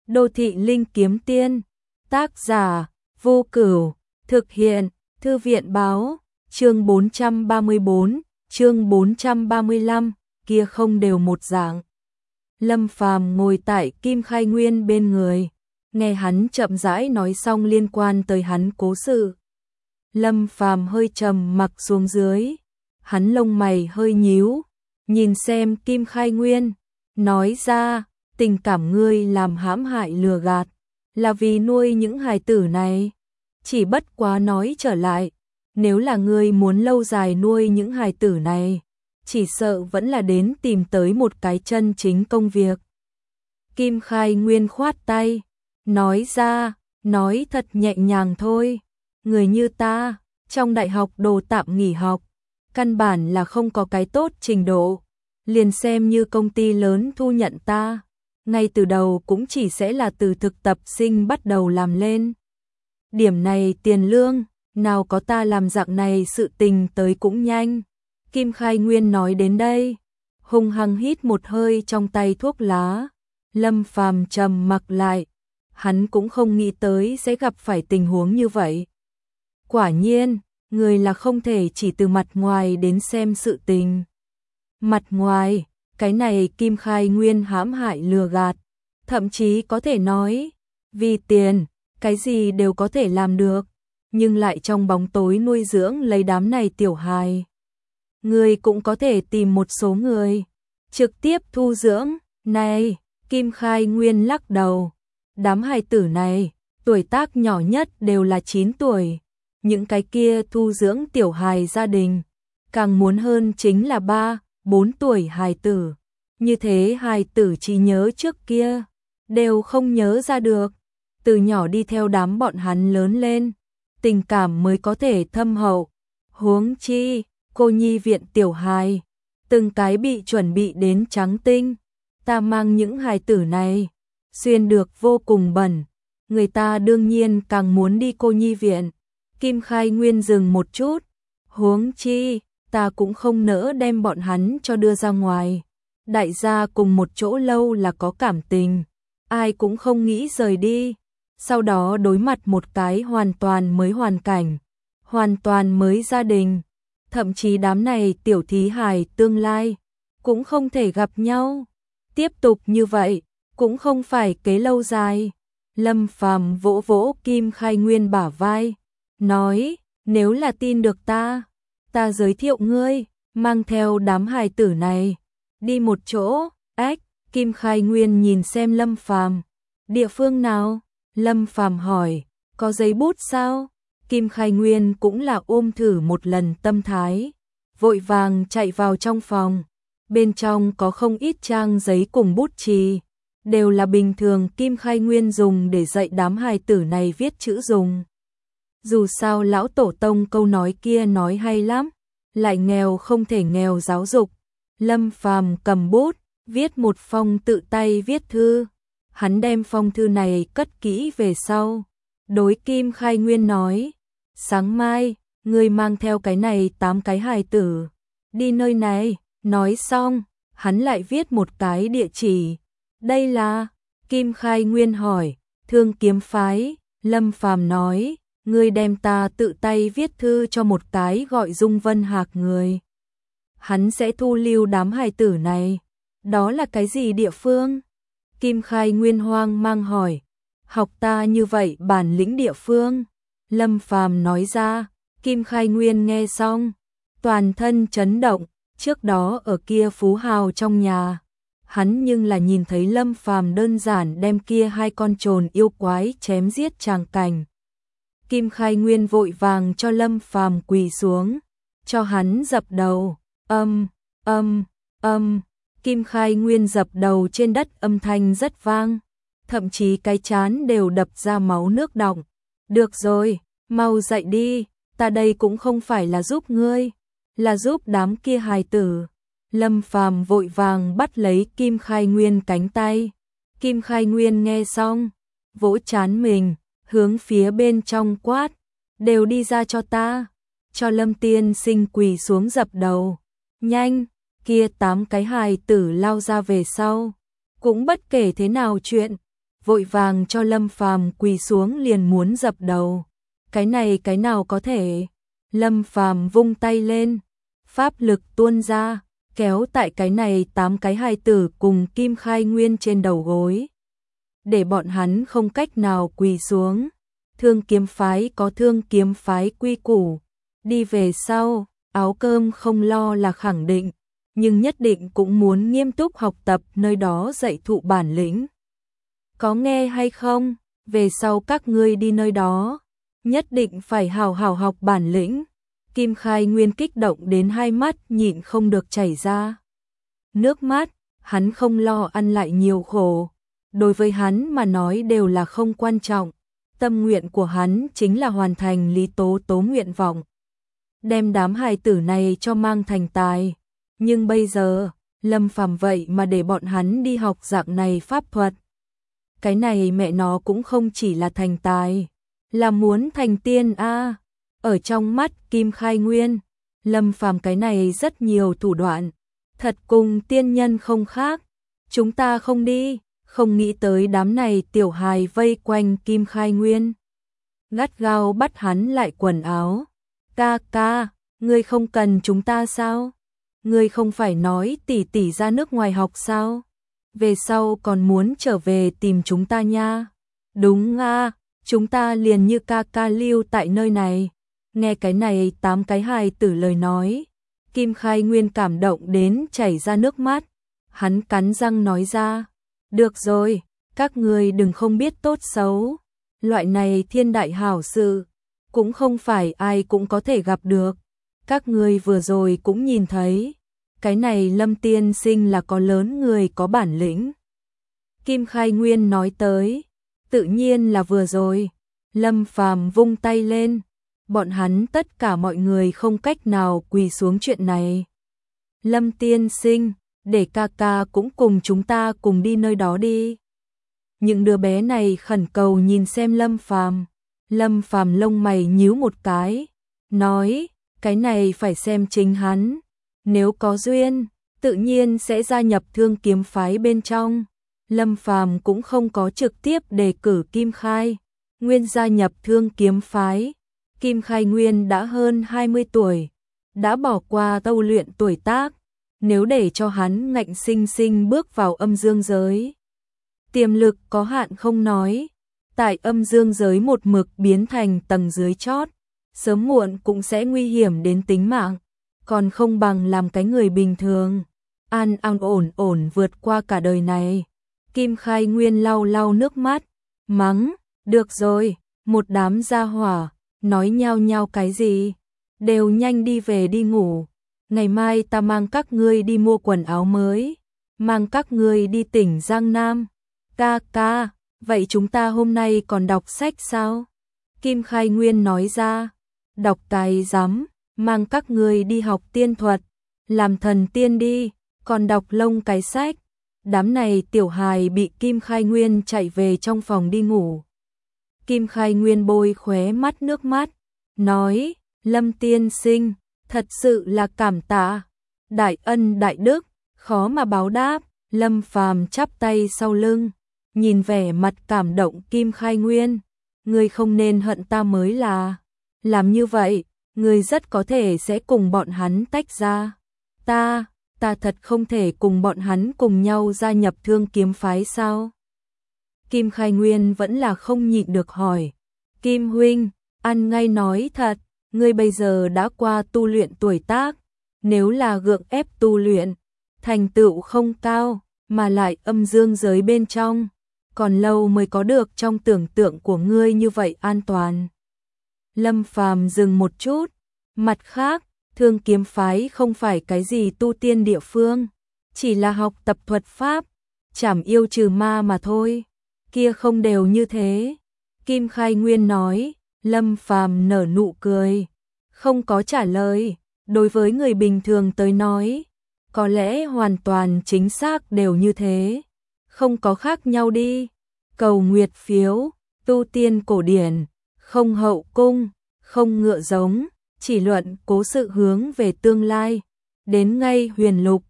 Đô thị linh kiếm tiên, tác giả, Vô Cửu, thực hiện, Thư viện báo, chương 434, chương 435, kia không đều một dạng. Lâm Phàm ngồi tại Kim Khai Nguyên bên người, nghe hắn chậm rãi nói xong liên quan tới hắn cố sự. Lâm Phàm hơi trầm mặc xuống dưới, hắn lông mày hơi nhíu, nhìn xem Kim Khai Nguyên, nói ra, tình cảm ngươi làm hãm hại lừa gạt, là vì nuôi những hài tử này. Chỉ bất quá nói trở lại, nếu là ngươi muốn lâu dài nuôi những hài tử này, chỉ sợ vẫn là đến tìm tới một cái chân chính công việc. Kim Khai Nguyên khoát tay, nói ra, nói thật nhẹ nhàng thôi, người như ta, trong đại học đồ tạm nghỉ học, căn bản là không có cái tốt trình độ, liền xem như công ty lớn thu nhận ta, ngay từ đầu cũng chỉ sẽ là từ thực tập sinh bắt đầu làm lên. Điểm này tiền lương, nào có ta làm dạng này sự tình tới cũng nhanh. Kim Khai Nguyên nói đến đây, hung hăng hít một hơi trong tay thuốc lá. Lâm Phàm trầm mặc lại, hắn cũng không nghĩ tới sẽ gặp phải tình huống như vậy. Quả nhiên, người là không thể chỉ từ mặt ngoài đến xem sự tình. Mặt ngoài, cái này Kim Khai Nguyên hãm hại lừa gạt, thậm chí có thể nói, vì tiền, cái gì đều có thể làm được, nhưng lại trong bóng tối nuôi dưỡng lấy đám này tiểu hài. Người cũng có thể tìm một số người, trực tiếp thu dưỡng, này, Kim Khai Nguyên lắc đầu, đám hài tử này, tuổi tác nhỏ nhất đều là 9 tuổi, những cái kia thu dưỡng tiểu hài gia đình, càng muốn hơn chính là 3, 4 tuổi hài tử, như thế hài tử chỉ nhớ trước kia, đều không nhớ ra được, từ nhỏ đi theo đám bọn hắn lớn lên, tình cảm mới có thể thâm hậu, huống chi, cô nhi viện tiểu hài, từng cái bị chuẩn bị đến trắng tinh, ta mang những hài tử này, xuyên được vô cùng bẩn, người ta đương nhiên càng muốn đi cô nhi viện. Kim Khai Nguyên dừng một chút, huống chi, ta cũng không nỡ đem bọn hắn cho đưa ra ngoài. Đại gia cùng một chỗ lâu là có cảm tình, ai cũng không nghĩ rời đi. Sau đó đối mặt một cái hoàn toàn mới hoàn cảnh, hoàn toàn mới gia đình, thậm chí đám này tiểu thí hài tương lai, cũng không thể gặp nhau. Tiếp tục như vậy, cũng không phải kế lâu dài. Lâm Phàm vỗ vỗ Kim Khai Nguyên bả vai, nói, nếu là tin được ta giới thiệu ngươi, mang theo đám hài tử này, đi một chỗ. Ách, Kim Khai Nguyên nhìn xem Lâm Phàm, địa phương nào? Lâm Phàm hỏi, có giấy bút sao? Kim Khai Nguyên cũng là ôm thử một lần tâm thái, vội vàng chạy vào trong phòng, bên trong có không ít trang giấy cùng bút chì, đều là bình thường Kim Khai Nguyên dùng để dạy đám hài tử này viết chữ dùng. Dù sao lão tổ tông câu nói kia nói hay lắm, lại nghèo không thể nghèo giáo dục. Lâm Phàm cầm bút, viết một phong tự tay viết thư. Hắn đem phong thư này cất kỹ về sau. Đối Kim Khai Nguyên nói, sáng mai, ngươi mang theo cái này 8 cái hài tử, đi nơi này. Nói xong, hắn lại viết một cái địa chỉ. Đây là, Kim Khai Nguyên hỏi, Thương Kiếm phái. Lâm Phàm nói, ngươi đem ta tự tay viết thư cho một cái gọi Dung Vân Hạc người. Hắn sẽ thu lưu đám hài tử này. Đó là cái gì địa phương? Kim Khai Nguyên hoang mang hỏi, học ta như vậy bản lĩnh địa phương. Lâm Phàm nói ra, Kim Khai Nguyên nghe xong, toàn thân chấn động, trước đó ở kia phú hào trong nhà. Hắn nhưng là nhìn thấy Lâm Phàm đơn giản đem kia 2 con trồn yêu quái chém giết tràng cảnh. Kim Khai Nguyên vội vàng cho Lâm Phàm quỳ xuống, cho hắn dập đầu, Kim Khai Nguyên dập đầu trên đất âm thanh rất vang, thậm chí cái trán đều đập ra máu nước đọng. Được rồi, mau dậy đi, ta đây cũng không phải là giúp ngươi, là giúp đám kia hài tử. Lâm Phàm vội vàng bắt lấy Kim Khai Nguyên cánh tay. Kim Khai Nguyên nghe xong, vỗ trán mình, hướng phía bên trong quát, đều đi ra cho ta, cho Lâm tiên sinh quỳ xuống dập đầu. Nhanh, kia 8 cái hài tử lao ra về sau, cũng bất kể thế nào chuyện, vội vàng cho Lâm Phàm quỳ xuống liền muốn dập đầu. Cái này cái nào có thể? Lâm Phàm vung tay lên, pháp lực tuôn ra, kéo tại cái này 8 cái hài tử cùng Kim Khai Nguyên trên đầu gối, để bọn hắn không cách nào quỳ xuống. Thương kiếm phái có thương kiếm phái quy củ, đi về sau, áo cơm không lo là khẳng định, nhưng nhất định cũng muốn nghiêm túc học tập nơi đó dạy thụ bản lĩnh. Có nghe hay không? Về sau các ngươi đi nơi đó, nhất định phải hào hào học bản lĩnh. Kim Khai Nguyên kích động đến hai mắt nhịn không được chảy ra nước mắt, hắn không lo ăn lại nhiều khổ, đối với hắn mà nói đều là không quan trọng. Tâm nguyện của hắn chính là hoàn thành Lý Tố Tố nguyện vọng, đem đám hài tử này cho mang thành tài. Nhưng bây giờ, Lâm Phàm vậy mà để bọn hắn đi học dạng này pháp thuật. Cái này mẹ nó cũng không chỉ là thành tài, là muốn thành tiên a. Ở trong mắt Kim Khai Nguyên, Lâm Phàm cái này rất nhiều thủ đoạn, thật cùng tiên nhân không khác. Chúng ta không đi. Không nghĩ tới đám này tiểu hài vây quanh Kim Khai Nguyên, gắt gao bắt hắn lại quần áo. Ca ca, ngươi không cần chúng ta sao? Ngươi không phải nói tỷ tỷ ra nước ngoài học sao? Về sau còn muốn trở về tìm chúng ta nha. Đúng a, chúng ta liền như ca ca lưu tại nơi này. Nghe cái này 8 cái hài tử lời nói, Kim Khai Nguyên cảm động đến chảy ra nước mắt. Hắn cắn răng nói ra, được rồi, các ngươi đừng không biết tốt xấu. Loại này thiên đại hảo sự, cũng không phải ai cũng có thể gặp được. Các ngươi vừa rồi cũng nhìn thấy, cái này Lâm tiên sinh là có lớn người có bản lĩnh. Kim Khai Nguyên nói tới, tự nhiên là vừa rồi. Lâm Phàm vung tay lên, bọn hắn tất cả mọi người không cách nào quỳ xuống chuyện này. Lâm tiên sinh, để ca ca cũng cùng chúng ta cùng đi nơi đó đi. Những đứa bé này khẩn cầu nhìn xem Lâm Phàm. Lâm Phàm lông mày nhíu một cái, nói, cái này phải xem chính hắn. Nếu có duyên, tự nhiên sẽ gia nhập thương kiếm phái bên trong. Lâm Phàm cũng không có trực tiếp đề cử Kim Khai Nguyên gia nhập thương kiếm phái. Kim Khai Nguyên đã hơn 20 tuổi, đã bỏ qua tu luyện tuổi tác. Nếu để cho hắn ngạnh sinh sinh bước vào âm dương giới, tiềm lực có hạn không nói, tại âm dương giới một mực biến thành tầng dưới chót, sớm muộn cũng sẽ nguy hiểm đến tính mạng, còn không bằng làm cái người bình thường, an ổn ổn vượt qua cả đời này. Kim Khai Nguyên lau lau nước mắt, mắng, được rồi, một đám gia hỏa, nói nhao nhao cái gì, đều nhanh đi về đi ngủ. Ngày mai ta mang các ngươi đi mua quần áo mới, mang các ngươi đi tỉnh Giang Nam. Ca ca, vậy chúng ta hôm nay còn đọc sách sao? Kim Khai Nguyên nói ra, đọc cái rắm, mang các ngươi đi học tiên thuật, làm thần tiên đi, còn đọc lông cái sách. Đám này tiểu hài bị Kim Khai Nguyên chạy về trong phòng đi ngủ. Kim Khai Nguyên bôi khóe mắt nước mắt, nói, Lâm tiên sinh, thật sự là cảm tạ, đại ân đại đức, khó mà báo đáp. Lâm Phàm chắp tay sau lưng, nhìn vẻ mặt cảm động Kim Khai Nguyên, ngươi không nên hận ta mới là, làm như vậy, ngươi rất có thể sẽ cùng bọn hắn tách ra. Ta thật không thể cùng bọn hắn cùng nhau gia nhập thương kiếm phái sao? Kim Khai Nguyên vẫn là không nhịn được hỏi, Kim huynh, ăn ngay nói thật, ngươi bây giờ đã qua tu luyện tuổi tác, nếu là gượng ép tu luyện, thành tựu không cao, mà lại âm dương giới bên trong, còn lâu mới có được trong tưởng tượng của ngươi như vậy an toàn. Lâm Phàm dừng một chút, mặt khác, thương kiếm phái không phải cái gì tu tiên địa phương, chỉ là học tập thuật pháp, trảm yêu trừ ma mà thôi, kia không đều như thế. Kim Khai Nguyên nói. Lâm Phàm nở nụ cười, không có trả lời. Đối với người bình thường tới nói, có lẽ hoàn toàn chính xác đều như thế, không có khác nhau đi. Cầu nguyệt phiếu, tu tiên cổ điển, không hậu cung, không ngựa giống, chỉ luận cố sự hướng về tương lai. Đến ngay huyền lục,